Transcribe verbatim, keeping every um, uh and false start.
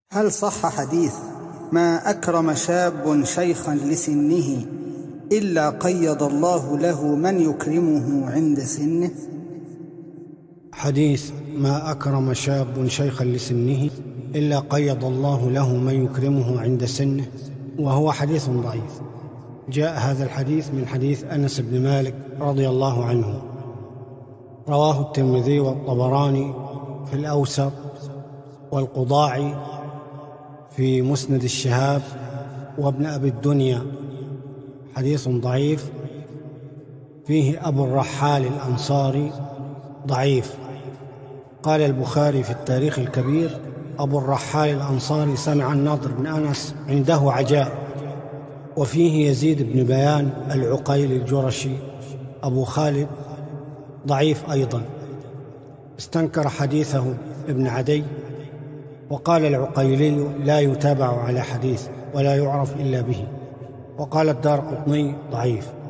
هل صح حديث ما أكرم شاب شيخا لسنه إلا قيض الله له من يكرمه عند سنه؟ حديث ما أكرم شاب شيخا لسنه إلا قيض الله له من يكرمه عند سنه، وهو حديث ضعيف. جاء هذا الحديث من حديث أنس بن مالك رضي الله عنه، رواه الترمذي والطبراني في الأوسط والقضاعي في مسند الشهاب وابن أبي الدنيا. حديث ضعيف فيه أبو الرحال الأنصاري ضعيف. قال البخاري في التاريخ الكبير: أبو الرحال الأنصاري سمع النضر بن أنس عنده عجائب. وفيه يزيد بن بيان العقيل الجرشي أبو خالد ضعيف أيضا، استنكر حديثه ابن عدي، وقال العقيلي لا يتابع على حديث ولا يعرف إلا به. وقال الدارقطني ضعيف.